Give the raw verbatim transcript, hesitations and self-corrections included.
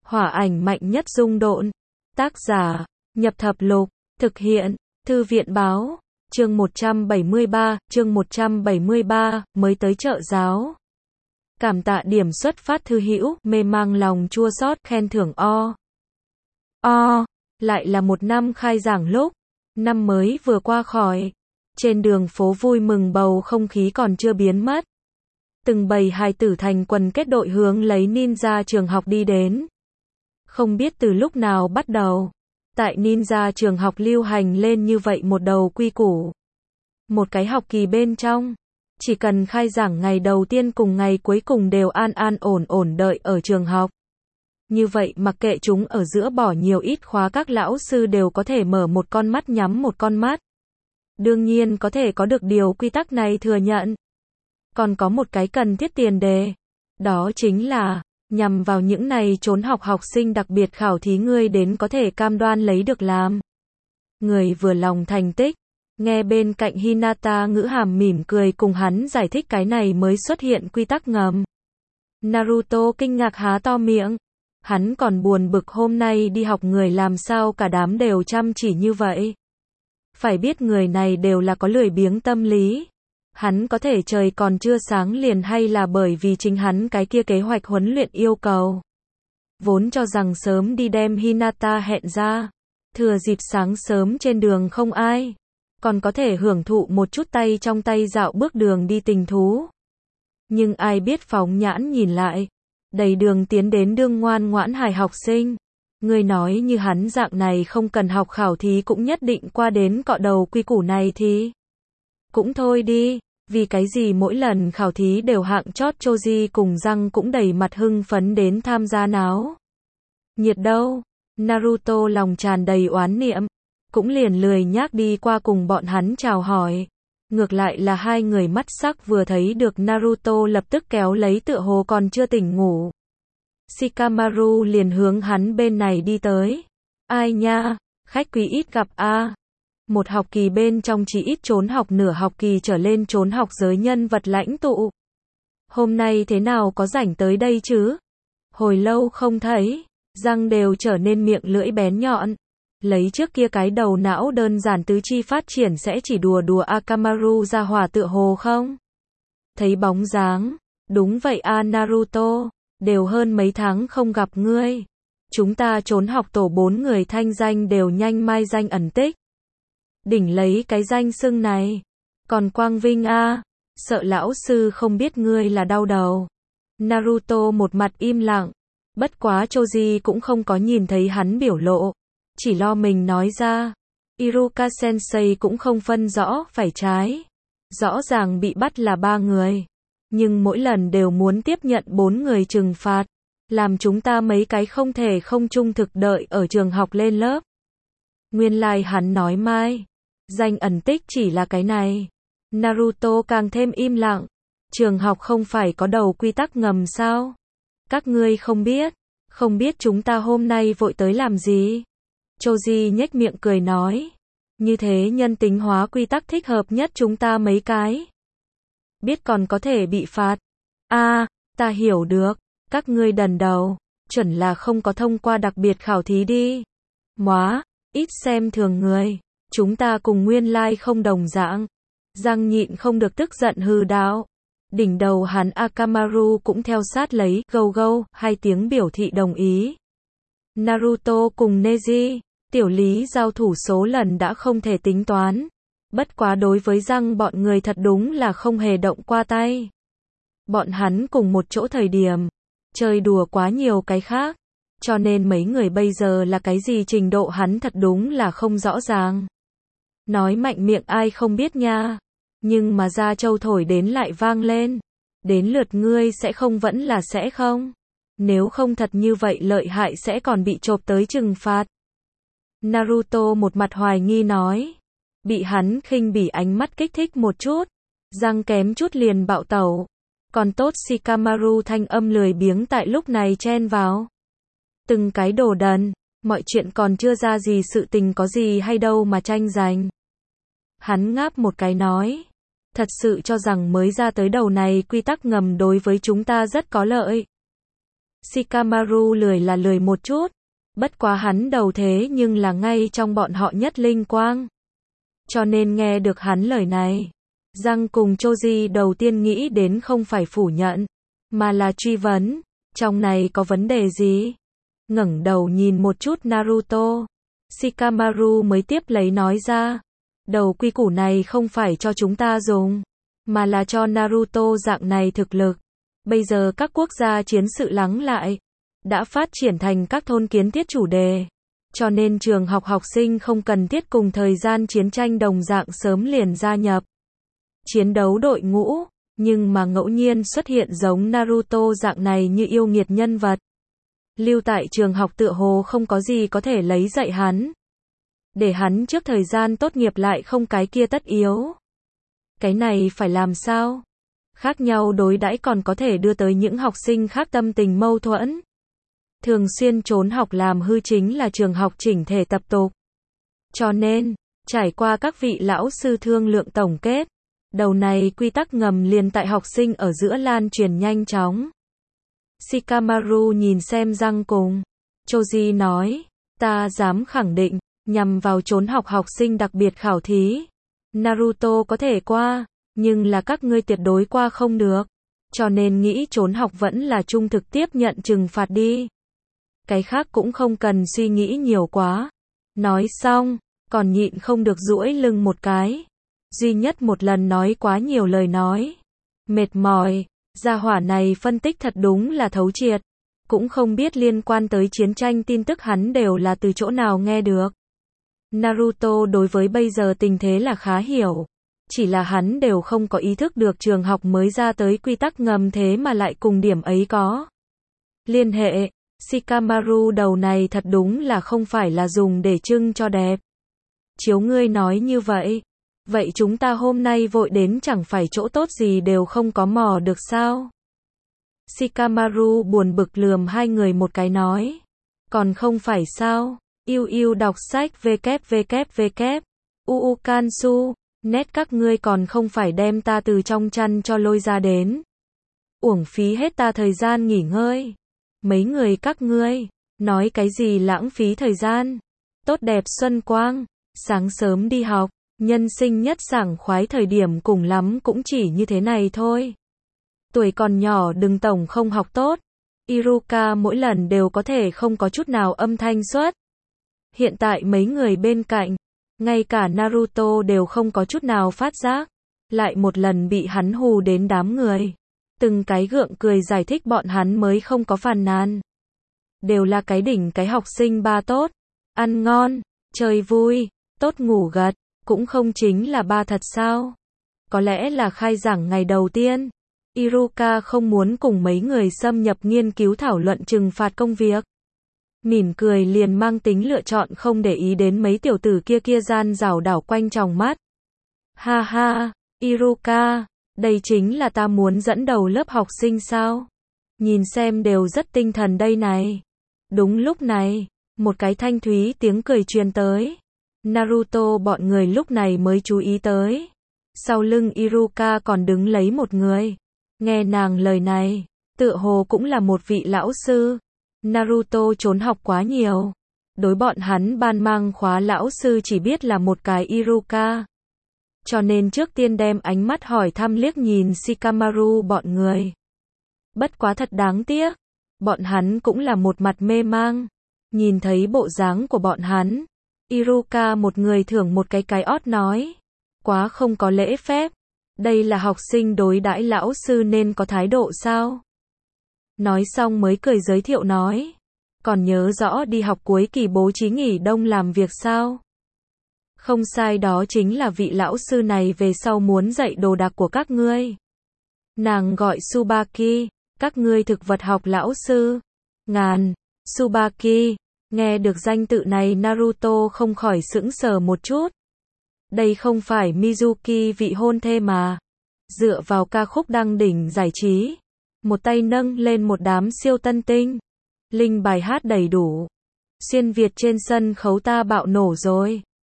Hỏa ảnh mạnh nhất dung độn. Tác giả, Nhập Thập Lục. Thực hiện, Thư viện báo. Chương một trăm bảy mươi ba, chương một trăm bảy mươi ba, mới tới trợ giáo. Cảm tạ điểm xuất phát thư hữu, mê mang lòng chua xót, khen thưởng o. O, lại là một năm khai giảng lúc. Năm mới vừa qua khỏi. Trên đường phố vui mừng bầu không khí còn chưa biến mất. Từng bầy hài tử thành quần kết đội hướng lấy ninja trường học đi đến. Không biết từ lúc nào bắt đầu, tại ninja trường học lưu hành lên như vậy một đầu quy củ. Một cái học kỳ bên trong, chỉ cần khai giảng ngày đầu tiên cùng ngày cuối cùng đều an an ổn ổn đợi ở trường học. Như vậy mặc kệ chúng ở giữa bỏ nhiều ít khóa, các lão sư đều có thể mở một con mắt nhắm một con mắt. Đương nhiên có thể có được điều quy tắc này thừa nhận. Còn có một cái cần thiết tiền đề. Đó chính là, nhằm vào những này trốn học học sinh đặc biệt khảo thí ngươi đến có thể cam đoan lấy được làm. Người vừa lòng thành tích. Nghe bên cạnh Hinata ngữ hàm mỉm cười cùng hắn giải thích cái này mới xuất hiện quy tắc ngầm. Naruto kinh ngạc há to miệng. Hắn còn buồn bực hôm nay đi học người làm sao cả đám đều chăm chỉ như vậy. Phải biết người này đều là có lười biếng tâm lý. Hắn có thể trời còn chưa sáng liền hay là bởi vì chính hắn cái kia kế hoạch huấn luyện yêu cầu. Vốn cho rằng sớm đi đem Hinata hẹn ra. Thừa dịp sáng sớm trên đường không ai. Còn có thể hưởng thụ một chút tay trong tay dạo bước đường đi tình thú. Nhưng ai biết phóng nhãn nhìn lại. Đầy đường tiến đến đương ngoan ngoãn hài học sinh. Người nói như hắn dạng này không cần học khảo thí cũng nhất định qua đến cọ đầu quy củ này thì. Cũng thôi đi, vì cái gì mỗi lần khảo thí đều hạng chót Choji cùng răng cũng đầy mặt hưng phấn đến tham gia náo. Nhiệt đâu? Naruto lòng tràn đầy oán niệm. Cũng liền lười nhác đi qua cùng bọn hắn chào hỏi. Ngược lại là hai người mắt sắc vừa thấy được Naruto lập tức kéo lấy tựa hồ còn chưa tỉnh ngủ. Shikamaru liền hướng hắn bên này đi tới. Ai nha, khách quý ít gặp a. Một học kỳ bên trong chỉ ít trốn học nửa học kỳ trở lên trốn học giới nhân vật lãnh tụ. Hôm nay thế nào có rảnh tới đây chứ? Hồi lâu không thấy, răng đều trở nên miệng lưỡi bén nhọn. Lấy trước kia cái đầu não đơn giản tứ chi phát triển sẽ chỉ đùa đùa Akamaru ra hỏa tựa hồ không? Thấy bóng dáng, đúng vậy a Naruto, đều hơn mấy tháng không gặp ngươi. Chúng ta trốn học tổ bốn người thanh danh đều nhanh mai danh ẩn tích. Đỉnh lấy cái danh xưng này. Còn Quang Vinh a, sợ lão sư không biết ngươi là đau đầu. Naruto một mặt im lặng. Bất quá Choji cũng không có nhìn thấy hắn biểu lộ. Chỉ lo mình nói ra. Iruka Sensei cũng không phân rõ phải trái. Rõ ràng bị bắt là ba người. Nhưng mỗi lần đều muốn tiếp nhận bốn người trừng phạt. Làm chúng ta mấy cái không thể không trung thực đợi ở trường học lên lớp. Nguyên lai like hắn nói mai. Danh ẩn tích chỉ là cái này. Naruto càng thêm im lặng. Trường học không phải có đầu quy tắc ngầm sao? Các ngươi không biết. Không biết chúng ta hôm nay vội tới làm gì? Choji nhếch miệng cười nói. Như thế nhân tính hóa quy tắc thích hợp nhất chúng ta mấy cái. Biết còn có thể bị phạt. A, à, ta hiểu được. Các ngươi đần đầu. Chuẩn là không có thông qua đặc biệt khảo thí đi. Móa, ít xem thường người. Chúng ta cùng nguyên lai like không đồng dạng. Răng nhịn không được tức giận hừ đạo. Đỉnh đầu hắn Akamaru cũng theo sát lấy, gâu gâu, hai tiếng biểu thị đồng ý. Naruto cùng Neji, tiểu lý giao thủ số lần đã không thể tính toán. Bất quá đối với răng bọn người thật đúng là không hề động qua tay. Bọn hắn cùng một chỗ thời điểm, chơi đùa quá nhiều cái khác. Cho nên mấy người bây giờ là cái gì trình độ hắn thật đúng là không rõ ràng. Nói mạnh miệng ai không biết nha. Nhưng mà ra châu thổi đến lại vang lên. Đến lượt ngươi sẽ không vẫn là sẽ không. Nếu không thật như vậy lợi hại sẽ còn bị chộp tới trừng phạt. Naruto một mặt hoài nghi nói. Bị hắn khinh bỉ ánh mắt kích thích một chút. Răng kém chút liền bạo tẩu. Còn tốt Shikamaru thanh âm lười biếng tại lúc này chen vào. Từng cái đồ đần. Mọi chuyện còn chưa ra gì sự tình có gì hay đâu mà tranh giành. Hắn ngáp một cái nói. Thật sự cho rằng mới ra tới đầu này quy tắc ngầm đối với chúng ta rất có lợi. Shikamaru lười là lười một chút, bất quá hắn đầu thế nhưng là ngay trong bọn họ nhất linh quang. Cho nên nghe được hắn lời này, Giang cùng Choji đầu tiên nghĩ đến không phải phủ nhận, mà là truy vấn, trong này có vấn đề gì? Ngẩng đầu nhìn một chút Naruto, Shikamaru mới tiếp lấy nói ra, đầu quy củ này không phải cho chúng ta dùng, mà là cho Naruto dạng này thực lực. Bây giờ các quốc gia chiến sự lắng lại, đã phát triển thành các thôn kiến thiết chủ đề, cho nên trường học học sinh không cần thiết cùng thời gian chiến tranh đồng dạng sớm liền gia nhập chiến đấu đội ngũ, nhưng mà ngẫu nhiên xuất hiện giống Naruto dạng này như yêu nghiệt nhân vật. Lưu tại trường học tựa hồ không có gì có thể lấy dạy hắn. Để hắn trước thời gian tốt nghiệp lại không cái kia tất yếu. Cái này phải làm sao? Khác nhau đối đãi còn có thể đưa tới những học sinh khác tâm tình mâu thuẫn. Thường xuyên trốn học làm hư chính là trường học chỉnh thể tập tục. Cho nên, trải qua các vị lão sư thương lượng tổng kết, đầu này quy tắc ngầm liền tại học sinh ở giữa lan truyền nhanh chóng. Shikamaru nhìn xem Giang cùng Choji nói, ta dám khẳng định, nhằm vào trốn học học sinh đặc biệt khảo thí, Naruto có thể qua, nhưng là các ngươi tuyệt đối qua không được, cho nên nghĩ trốn học vẫn là trung thực tiếp nhận trừng phạt đi. Cái khác cũng không cần suy nghĩ nhiều quá. Nói xong, còn nhịn không được duỗi lưng một cái. Duy nhất một lần nói quá nhiều lời nói. Mệt mỏi, gia hỏa này phân tích thật đúng là thấu triệt. Cũng không biết liên quan tới chiến tranh tin tức hắn đều là từ chỗ nào nghe được. Naruto đối với bây giờ tình thế là khá hiểu. Chỉ là hắn đều không có ý thức được trường học mới ra tới quy tắc ngầm thế mà lại cùng điểm ấy có liên hệ. Shikamaru đầu này thật đúng là không phải là dùng để trưng cho đẹp. Chiếu ngươi nói như vậy, vậy chúng ta hôm nay vội đến chẳng phải chỗ tốt gì đều không có mò được sao? Shikamaru buồn bực lườm hai người một cái nói, còn không phải sao? Yêu yêu đọc sách www. Uu Kansu, nét các ngươi còn không phải đem ta từ trong chăn cho lôi ra đến. Uổng phí hết ta thời gian nghỉ ngơi. Mấy người các ngươi, nói cái gì lãng phí thời gian. Tốt đẹp xuân quang, sáng sớm đi học, nhân sinh nhất sảng khoái thời điểm cùng lắm cũng chỉ như thế này thôi. Tuổi còn nhỏ đừng tổng không học tốt. Iruka mỗi lần đều có thể không có chút nào âm thanh xuất. Hiện tại mấy người bên cạnh, ngay cả Naruto đều không có chút nào phát giác. Lại một lần bị hắn hù đến đám người. Từng cái gượng cười giải thích bọn hắn mới không có phàn nàn. Đều là cái đỉnh cái học sinh ba tốt. Ăn ngon, chơi vui, tốt ngủ gật, cũng không chính là ba thật sao? Có lẽ là khai giảng ngày đầu tiên. Iruka không muốn cùng mấy người xâm nhập nghiên cứu thảo luận trừng phạt công việc. Mỉm cười liền mang tính lựa chọn không để ý đến mấy tiểu tử kia kia gian rảo đảo quanh tròng mắt. Ha ha, Iruka, đây chính là ta muốn dẫn đầu lớp học sinh sao? Nhìn xem đều rất tinh thần đây này. Đúng lúc này, một cái thanh thúy tiếng cười truyền tới. Naruto bọn người lúc này mới chú ý tới. Sau lưng Iruka còn đứng lấy một người. Nghe nàng lời này, tựa hồ cũng là một vị lão sư. Naruto trốn học quá nhiều. Đối bọn hắn ban mang khóa lão sư chỉ biết là một cái Iruka. Cho nên trước tiên đem ánh mắt hỏi thăm liếc nhìn Shikamaru bọn người. Bất quá thật đáng tiếc. Bọn hắn cũng là một mặt mê mang. Nhìn thấy bộ dáng của bọn hắn. Iruka một người thưởng một cái cái ót nói. Quá không có lễ phép. Đây là học sinh đối đãi lão sư nên có thái độ sao? Nói xong mới cười giới thiệu nói. Còn nhớ rõ đi học cuối kỳ bố trí nghỉ đông làm việc sao? Không sai, đó chính là vị lão sư này về sau muốn dạy đồ đạc của các ngươi. Nàng gọi Tsubaki, các ngươi thực vật học lão sư. Ngàn, Tsubaki, nghe được danh tự này Naruto không khỏi sững sờ một chút. Đây không phải Mizuki vị hôn thê mà. Dựa vào ca khúc đăng đỉnh giải trí. Một tay nâng lên một đám siêu tân tinh. Linh bài hát đầy đủ. Xuyên Việt trên sân khấu ta bạo nổ rồi.